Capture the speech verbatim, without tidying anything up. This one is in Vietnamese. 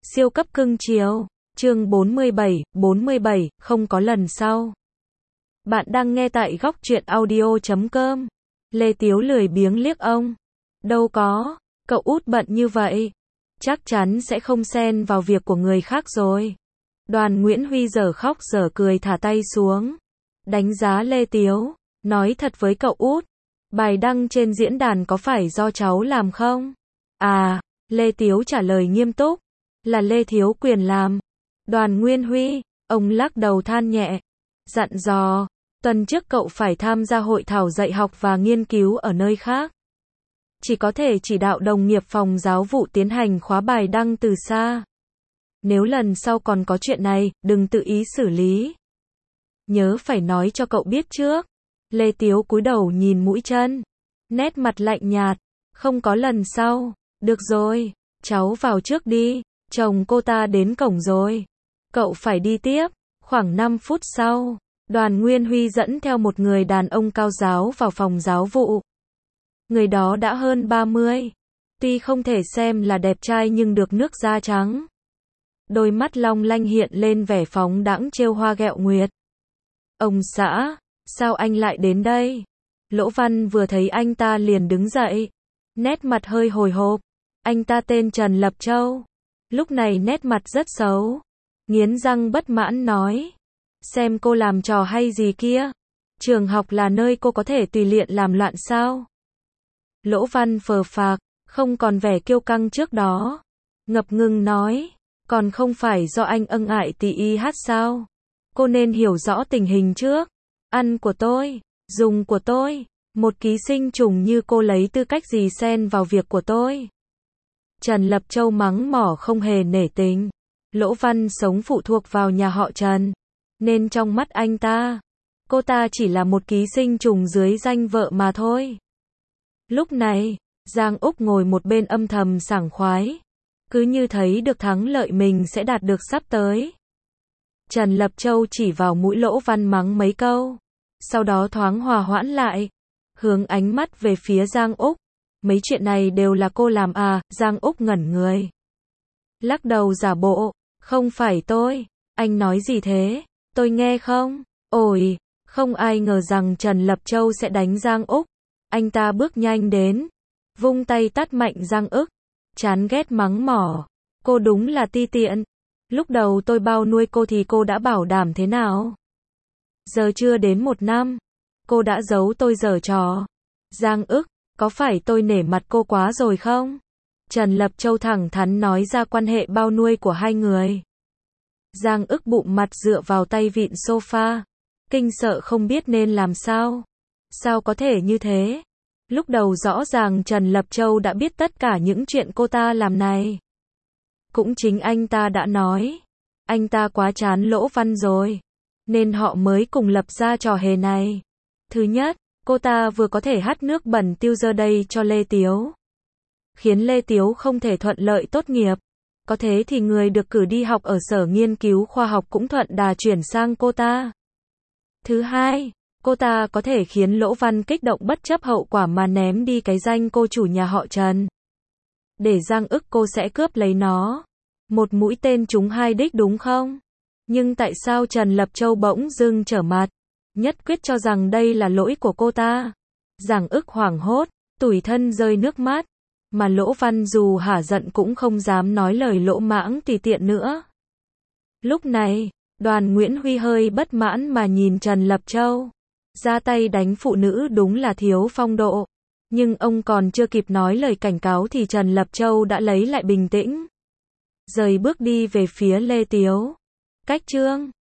Siêu cấp cưng chiều. Chương bốn mươi bảy, bốn mươi bảy, không có lần sau. Bạn đang nghe tại góc truyện audio chấm com. Lê Tiếu lười biếng liếc ông. Đâu có, cậu út bận như vậy. Chắc chắn sẽ không xen vào việc của người khác rồi. Đoàn Nguyễn Huy dở khóc dở cười thả tay xuống. Đánh giá Lê Tiếu. Nói thật với cậu út. Bài đăng trên diễn đàn có phải do cháu làm không? À, Lê Tiếu trả lời nghiêm túc. Là Lê Thiếu Quyền làm. Đoàn Nguyên Huy, ông lắc đầu than nhẹ. Dặn dò, tuần trước cậu phải tham gia hội thảo dạy học và nghiên cứu ở nơi khác. Chỉ có thể chỉ đạo đồng nghiệp phòng giáo vụ tiến hành khóa bài đăng từ xa. Nếu lần sau còn có chuyện này, đừng tự ý xử lý. Nhớ phải nói cho cậu biết trước. Lê Tiếu cúi đầu nhìn mũi chân. Nét mặt lạnh nhạt. Không có lần sau. Được rồi, cháu vào trước đi. Chồng cô ta đến cổng rồi. Cậu phải đi tiếp. Khoảng năm phút sau, Đoàn Nguyên Huy dẫn theo một người đàn ông cao ráo vào phòng giáo vụ. Người đó đã hơn ba mươi. Tuy không thể xem là đẹp trai nhưng được nước da trắng. Đôi mắt long lanh hiện lên vẻ phóng đãng trêu hoa ghẹo nguyệt. Ông xã, sao anh lại đến đây? Lỗ Văn vừa thấy anh ta liền đứng dậy. Nét mặt hơi hồi hộp. Anh ta tên Trần Lập Châu. Lúc này nét mặt rất xấu. Nghiến răng bất mãn nói. Xem cô làm trò hay gì kia. Trường học là nơi cô có thể tùy tiện làm loạn sao? Lỗ Văn phờ phạc, không còn vẻ kiêu căng trước đó. Ngập ngừng nói. Còn không phải do anh ân ại tì y hát sao? Cô nên hiểu rõ tình hình trước. Ăn của tôi, dùng của tôi. Một ký sinh trùng như cô lấy tư cách gì xen vào việc của tôi? Trần Lập Châu mắng mỏ không hề nể tình. Lỗ Văn sống phụ thuộc vào nhà họ Trần. Nên trong mắt anh ta, cô ta chỉ là một ký sinh trùng dưới danh vợ mà thôi. Lúc này, Giang Úc ngồi một bên âm thầm sảng khoái. Cứ như thấy được thắng lợi mình sẽ đạt được sắp tới. Trần Lập Châu chỉ vào mũi Lỗ Văn mắng mấy câu. Sau đó thoáng hòa hoãn lại. Hướng ánh mắt về phía Giang Úc. Mấy chuyện này đều là cô làm à? Giang Úc ngẩn người. Lắc đầu giả bộ. Không phải tôi. Anh nói gì thế? Tôi nghe không? Ôi, không ai ngờ rằng Trần Lập Châu sẽ đánh Giang Úc. Anh ta bước nhanh đến. Vung tay tát mạnh Giang Úc. Chán ghét mắng mỏ. Cô đúng là ti tiện. Lúc đầu tôi bao nuôi cô thì cô đã bảo đảm thế nào? Giờ chưa đến một năm. Cô đã giấu tôi giở trò. Giang Úc, có phải tôi nể mặt cô quá rồi không? Trần Lập Châu thẳng thắn nói ra quan hệ bao nuôi của hai người. Giang Úc bụng mặt dựa vào tay vịn sofa. Kinh sợ không biết nên làm sao. Sao có thể như thế? Lúc đầu rõ ràng Trần Lập Châu đã biết tất cả những chuyện cô ta làm này. Cũng chính anh ta đã nói. Anh ta quá chán Lỗ Văn rồi. Nên họ mới cùng lập ra trò hề này. Thứ nhất, cô ta vừa có thể hắt nước bẩn tiêu giờ đây cho Lê Tiếu. Khiến Lê Tiếu không thể thuận lợi tốt nghiệp. Có thế thì người được cử đi học ở sở nghiên cứu khoa học cũng thuận đà chuyển sang cô ta. Thứ hai, cô ta có thể khiến Lỗ Văn kích động bất chấp hậu quả mà ném đi cái danh cô chủ nhà họ Trần. Để Giang Úc cô sẽ cướp lấy nó. Một mũi tên trúng hai đích đúng không? Nhưng tại sao Trần Lập Châu bỗng dưng trở mặt? Nhất quyết cho rằng đây là lỗi của cô ta. Giang Úc hoảng hốt, tủi thân rơi nước mắt. Mà Lỗ Văn dù hả giận cũng không dám nói lời lỗ mãng tùy tiện nữa. Lúc này, Đoàn Nguyễn Huy hơi bất mãn mà nhìn Trần Lập Châu. Ra tay đánh phụ nữ đúng là thiếu phong độ. Nhưng ông còn chưa kịp nói lời cảnh cáo thì Trần Lập Châu đã lấy lại bình tĩnh. Rời bước đi về phía Lê Tiếu. Cách chương